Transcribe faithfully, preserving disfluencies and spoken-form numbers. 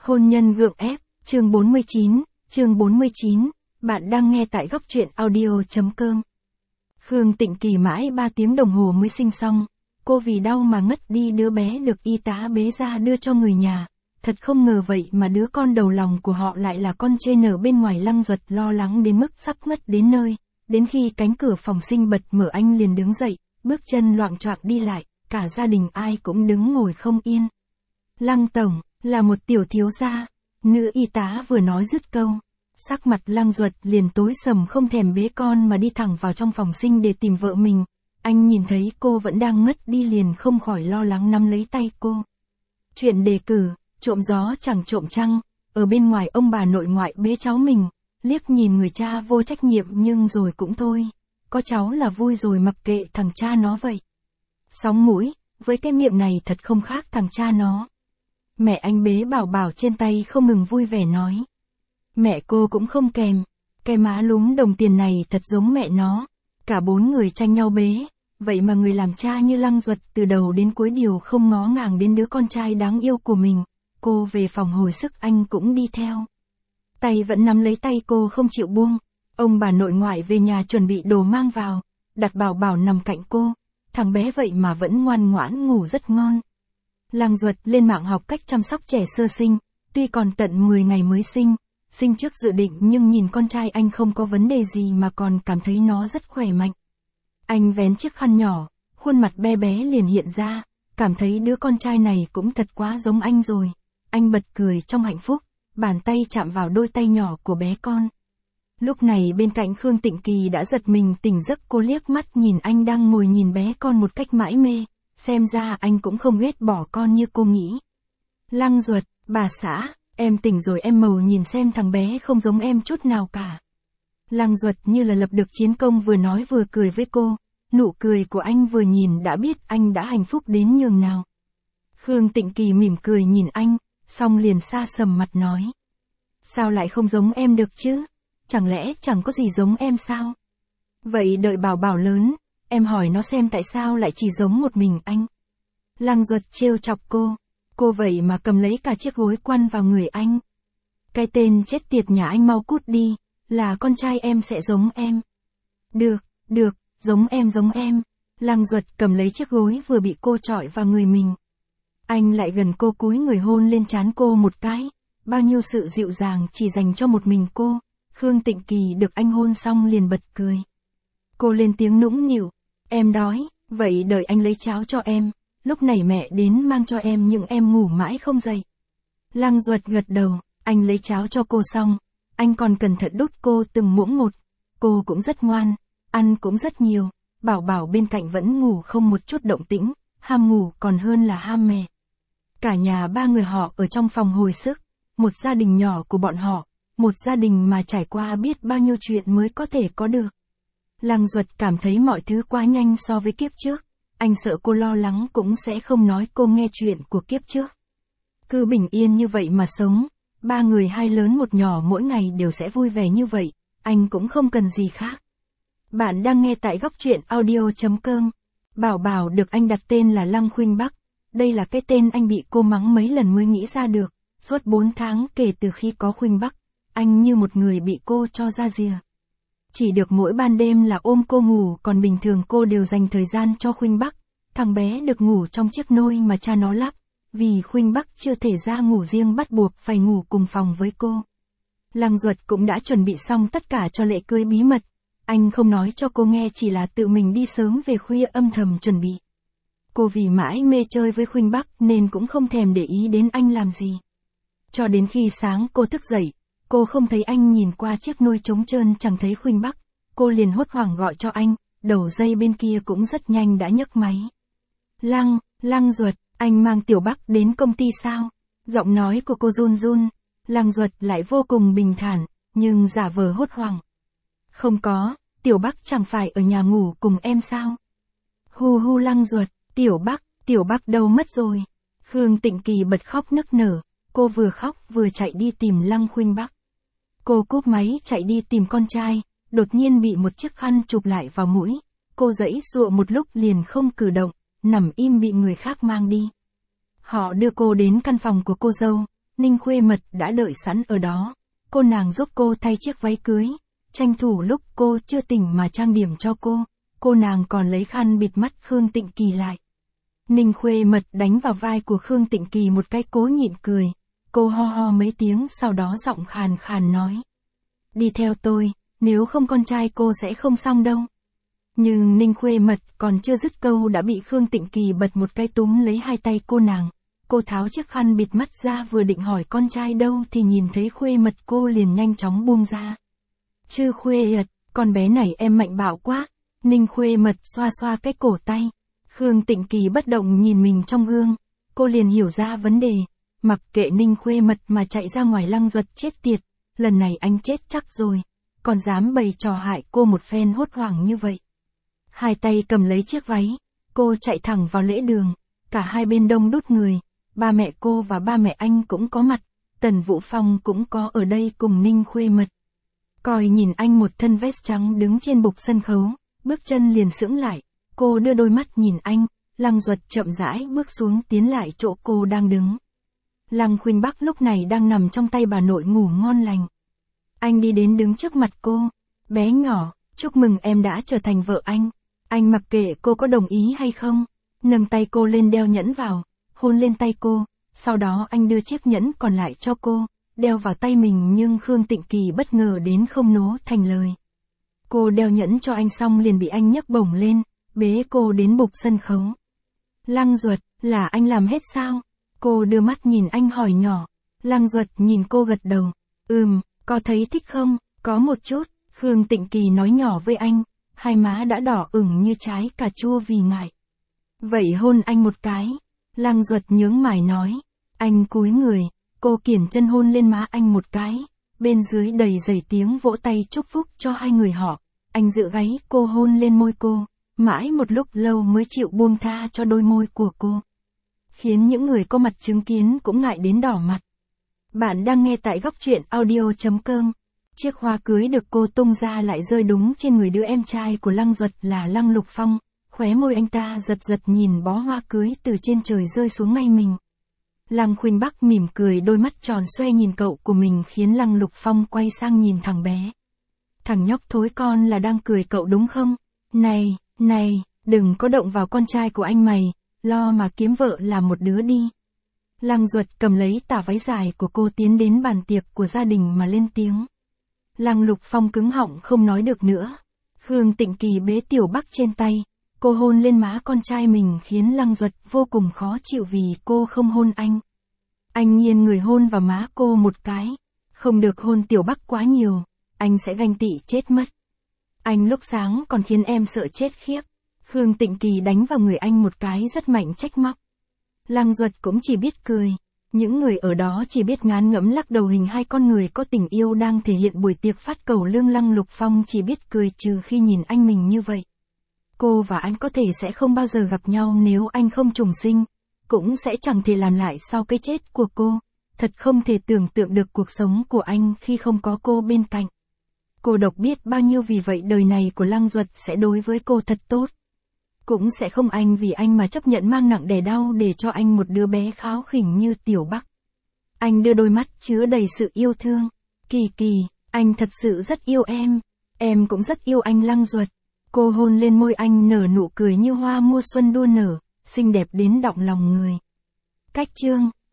Hôn nhân gượng ép, chương bốn mươi chín, chương bốn mươi chín, bạn đang nghe tại góc truyện audio.com. Khương Tịnh Kỳ mãi ba tiếng đồng hồ mới sinh xong, cô vì đau mà ngất đi, đứa bé được y tá bế ra đưa cho người nhà. Thật không ngờ vậy mà đứa con đầu lòng của họ lại là con trên ở bên ngoài. Lăng Duật lo lắng đến mức sắp ngất đến nơi, đến khi cánh cửa phòng sinh bật mở anh liền đứng dậy, bước chân loạng choạng đi lại, cả gia đình ai cũng đứng ngồi không yên. Lăng tổng, là một tiểu thiếu gia, nữ y tá vừa nói dứt câu, sắc mặt Lăng Duật liền tối sầm, không thèm bế con mà đi thẳng vào trong phòng sinh để tìm vợ mình. Anh nhìn thấy cô vẫn đang ngất đi liền không khỏi lo lắng nắm lấy tay cô. Chuyện đề cử, trộm gió chẳng trộm trăng, ở bên ngoài ông bà nội ngoại bế cháu mình, liếc nhìn người cha vô trách nhiệm nhưng rồi cũng thôi, có cháu là vui rồi, mặc kệ thằng cha nó vậy. Sóng mũi, với cái miệng này thật không khác thằng cha nó. Mẹ anh bế Bảo Bảo trên tay không ngừng vui vẻ nói. Mẹ cô cũng không kèm, cái má lúm đồng tiền này thật giống mẹ nó. Cả bốn người tranh nhau bế, vậy mà người làm cha như Lăng Duật từ đầu đến cuối điều không ngó ngàng đến đứa con trai đáng yêu của mình. Cô về phòng hồi sức anh cũng đi theo. Tay vẫn nắm lấy tay cô không chịu buông. Ông bà nội ngoại về nhà chuẩn bị đồ mang vào, đặt Bảo Bảo nằm cạnh cô. Thằng bé vậy mà vẫn ngoan ngoãn ngủ rất ngon. Lăng Duật lên mạng học cách chăm sóc trẻ sơ sinh, tuy còn tận mười ngày mới sinh, sinh trước dự định nhưng nhìn con trai anh không có vấn đề gì mà còn cảm thấy nó rất khỏe mạnh. Anh vén chiếc khăn nhỏ, khuôn mặt bé bé liền hiện ra, cảm thấy đứa con trai này cũng thật quá giống anh rồi. Anh bật cười trong hạnh phúc, bàn tay chạm vào đôi tay nhỏ của bé con. Lúc này bên cạnh Khương Tịnh Kỳ đã giật mình tỉnh giấc, cô liếc mắt nhìn anh đang ngồi nhìn bé con một cách mãi mê, xem ra anh cũng không ghét bỏ con như cô nghĩ. Lăng Duật, bà xã, em tỉnh rồi em màu nhìn xem thằng bé không giống em chút nào cả. Lăng Duật như là lập được chiến công, vừa nói vừa cười với cô, nụ cười của anh vừa nhìn đã biết anh đã hạnh phúc đến nhường nào. Khương Tịnh Kỳ mỉm cười nhìn anh, xong liền xa sầm mặt nói. Sao lại không giống em được chứ? Chẳng lẽ chẳng có gì giống em sao? Vậy đợi Bảo Bảo lớn, em hỏi nó xem tại sao lại chỉ giống một mình anh. Lăng Duật trêu chọc cô, cô vậy mà cầm lấy cả chiếc gối quăn vào người anh. Cái tên chết tiệt nhà anh mau cút đi, là con trai em sẽ giống em. Được, được, giống em giống em. Lăng Duật cầm lấy chiếc gối vừa bị cô chọi vào người mình. Anh lại gần cô cúi người hôn lên trán cô một cái, bao nhiêu sự dịu dàng chỉ dành cho một mình cô. Khương Tịnh Kỳ được anh hôn xong liền bật cười. Cô lên tiếng nũng nịu, em đói, vậy đợi anh lấy cháo cho em, lúc này mẹ đến mang cho em nhưng em ngủ mãi không dậy. Lăng Duật gật đầu, anh lấy cháo cho cô xong, anh còn cẩn thận đút cô từng muỗng một, cô cũng rất ngoan, ăn cũng rất nhiều. Bảo Bảo bên cạnh vẫn ngủ không một chút động tĩnh, ham ngủ còn hơn là ham mẹ. Cả nhà ba người họ ở trong phòng hồi sức, một gia đình nhỏ của bọn họ, một gia đình mà trải qua biết bao nhiêu chuyện mới có thể có được. Lăng Duật cảm thấy mọi thứ quá nhanh so với kiếp trước, anh sợ cô lo lắng cũng sẽ không nói cô nghe chuyện của kiếp trước. Cứ bình yên như vậy mà sống, ba người hai lớn một nhỏ mỗi ngày đều sẽ vui vẻ như vậy, anh cũng không cần gì khác. Bạn đang nghe tại góc truyện audio.com. Bảo Bảo được anh đặt tên là Lăng Khuynh Bắc, đây là cái tên anh bị cô mắng mấy lần mới nghĩ ra được. Suốt bốn tháng kể từ khi có Khuynh Bắc, anh như một người bị cô cho ra rìa. Chỉ được mỗi ban đêm là ôm cô ngủ, còn bình thường cô đều dành thời gian cho Khuynh Bắc. Thằng bé được ngủ trong chiếc nôi mà cha nó lắp, vì Khuynh Bắc chưa thể ra ngủ riêng bắt buộc phải ngủ cùng phòng với cô. Lăng Duật cũng đã chuẩn bị xong tất cả cho lễ cưới bí mật. Anh không nói cho cô nghe, chỉ là tự mình đi sớm về khuya âm thầm chuẩn bị. Cô vì mãi mê chơi với Khuynh Bắc nên cũng không thèm để ý đến anh làm gì. Cho đến khi sáng cô thức dậy, cô không thấy anh, nhìn qua chiếc nôi trống trơn chẳng thấy Khuynh Bắc. Cô liền hốt hoảng gọi cho anh, đầu dây bên kia cũng rất nhanh đã nhấc máy. Lăng, Lăng Duật, anh mang Tiểu Bắc đến công ty sao? Giọng nói của cô run run, Lăng Duật lại vô cùng bình thản, nhưng giả vờ hốt hoảng. Không có, Tiểu Bắc chẳng phải ở nhà ngủ cùng em sao? Hu hu Lăng Duật, Tiểu Bắc, Tiểu Bắc đâu mất rồi? Khương Tịnh Kỳ bật khóc nức nở, cô vừa khóc vừa chạy đi tìm Lăng Khuynh Bắc. Cô cúp máy chạy đi tìm con trai, đột nhiên bị một chiếc khăn chụp lại vào mũi. Cô giãy giụa một lúc liền không cử động, nằm im bị người khác mang đi. Họ đưa cô đến căn phòng của cô dâu, Ninh Khuê Mật đã đợi sẵn ở đó. Cô nàng giúp cô thay chiếc váy cưới, tranh thủ lúc cô chưa tỉnh mà trang điểm cho cô. Cô nàng còn lấy khăn bịt mắt Khương Tịnh Kỳ lại. Ninh Khuê Mật đánh vào vai của Khương Tịnh Kỳ một cái cố nhịn cười. Cô ho ho mấy tiếng sau đó giọng khàn khàn nói. Đi theo tôi, nếu không con trai cô sẽ không xong đâu. Nhưng Ninh Khuê Mật còn chưa dứt câu đã bị Khương Tịnh Kỳ bật một cái túm lấy hai tay cô nàng. Cô tháo chiếc khăn bịt mắt ra vừa định hỏi con trai đâu thì nhìn thấy Khuê Mật cô liền nhanh chóng buông ra. Chứ Khuê Mật, con bé này em mạnh bạo quá. Ninh Khuê Mật xoa xoa cái cổ tay. Khương Tịnh Kỳ bất động nhìn mình trong gương. Cô liền hiểu ra vấn đề. Mặc kệ Ninh Khuê Mật mà chạy ra ngoài Lăng Duật chết tiệt. Lần này anh chết chắc rồi. Còn dám bày trò hại cô một phen hốt hoảng như vậy. Hai tay cầm lấy chiếc váy. Cô chạy thẳng vào lễ đường. Cả hai bên đông đúc người. Ba mẹ cô và ba mẹ anh cũng có mặt. Tần Vũ Phong cũng có ở đây cùng Ninh Khuê Mật. Coi nhìn anh một thân vest trắng đứng trên bục sân khấu. Bước chân liền sững lại. Cô đưa đôi mắt nhìn anh. Lăng Duật chậm rãi bước xuống tiến lại chỗ cô đang đứng. Lăng Khuynh Bắc lúc này đang nằm trong tay bà nội ngủ ngon lành. Anh đi đến đứng trước mặt cô. Bé nhỏ, chúc mừng em đã trở thành vợ anh. Anh mặc kệ cô có đồng ý hay không. Nâng tay cô lên đeo nhẫn vào. Hôn lên tay cô. Sau đó anh đưa chiếc nhẫn còn lại cho cô. Đeo vào tay mình nhưng Khương Tịnh Kỳ bất ngờ đến không nố thành lời. Cô đeo nhẫn cho anh xong liền bị anh nhấc bổng lên. Bế cô đến bục sân khấu. Lăng Duật, là anh làm hết sao? Cô đưa mắt nhìn anh hỏi nhỏ. Lăng Duật nhìn cô gật đầu. Ừm, có thấy thích không? Có một chút. Khương Tịnh Kỳ nói nhỏ với anh. Hai má đã đỏ ửng như trái cà chua vì ngại. Vậy hôn anh một cái. Lăng Duật nhướng mày nói. Anh cúi người. Cô kiển chân hôn lên má anh một cái. Bên dưới đầy dày tiếng vỗ tay chúc phúc cho hai người họ. Anh giữ gáy cô hôn lên môi cô. Mãi một lúc lâu mới chịu buông tha cho đôi môi của cô. Khiến những người có mặt chứng kiến cũng ngại đến đỏ mặt. Bạn đang nghe tại góc truyện audio chấm com. Chiếc hoa cưới được cô tung ra lại rơi đúng trên người đứa em trai của Lăng Duật là Lăng Lục Phong. Khóe môi anh ta giật giật nhìn bó hoa cưới từ trên trời rơi xuống ngay mình. Lăng Khuynh Bắc mỉm cười đôi mắt tròn xoe nhìn cậu của mình khiến Lăng Lục Phong quay sang nhìn thằng bé. Thằng nhóc thối con là đang cười cậu đúng không? Này, này, đừng có động vào con trai của anh mày, lo mà kiếm vợ làm một đứa đi. Lăng Duật cầm lấy tà váy dài của cô tiến đến bàn tiệc của gia đình mà lên tiếng. Lăng Lục Phong cứng họng không nói được nữa. Khương Tịnh Kỳ bế Tiểu Bắc trên tay. Cô hôn lên má con trai mình khiến Lăng Duật vô cùng khó chịu vì cô không hôn anh. Anh nghiêng người hôn vào má cô một cái. Không được hôn Tiểu Bắc quá nhiều, anh sẽ ganh tị chết mất. Anh lúc sáng còn khiến em sợ chết khiếp. Khương Tịnh Kỳ đánh vào người anh một cái rất mạnh trách móc. Lăng Duật cũng chỉ biết cười. Những người ở đó chỉ biết ngán ngẫm lắc đầu hình hai con người có tình yêu đang thể hiện buổi tiệc phát cầu lương. Lăng Lục Phong chỉ biết cười trừ khi nhìn anh mình như vậy. Cô và anh có thể sẽ không bao giờ gặp nhau nếu anh không trùng sinh. Cũng sẽ chẳng thể làm lại sau cái chết của cô. Thật không thể tưởng tượng được cuộc sống của anh khi không có cô bên cạnh. Cô độc biết bao nhiêu vì vậy đời này của Lăng Duật sẽ đối với cô thật tốt. Cũng sẽ không anh vì anh mà chấp nhận mang nặng đè đau để cho anh một đứa bé kháo khỉnh như Tiểu Bắc. Anh đưa đôi mắt chứa đầy sự yêu thương. Kỳ Kỳ, anh thật sự rất yêu em. Em cũng rất yêu anh Lăng Duật. Cô hôn lên môi anh nở nụ cười như hoa mùa xuân đua nở, xinh đẹp đến động lòng người. Cách chương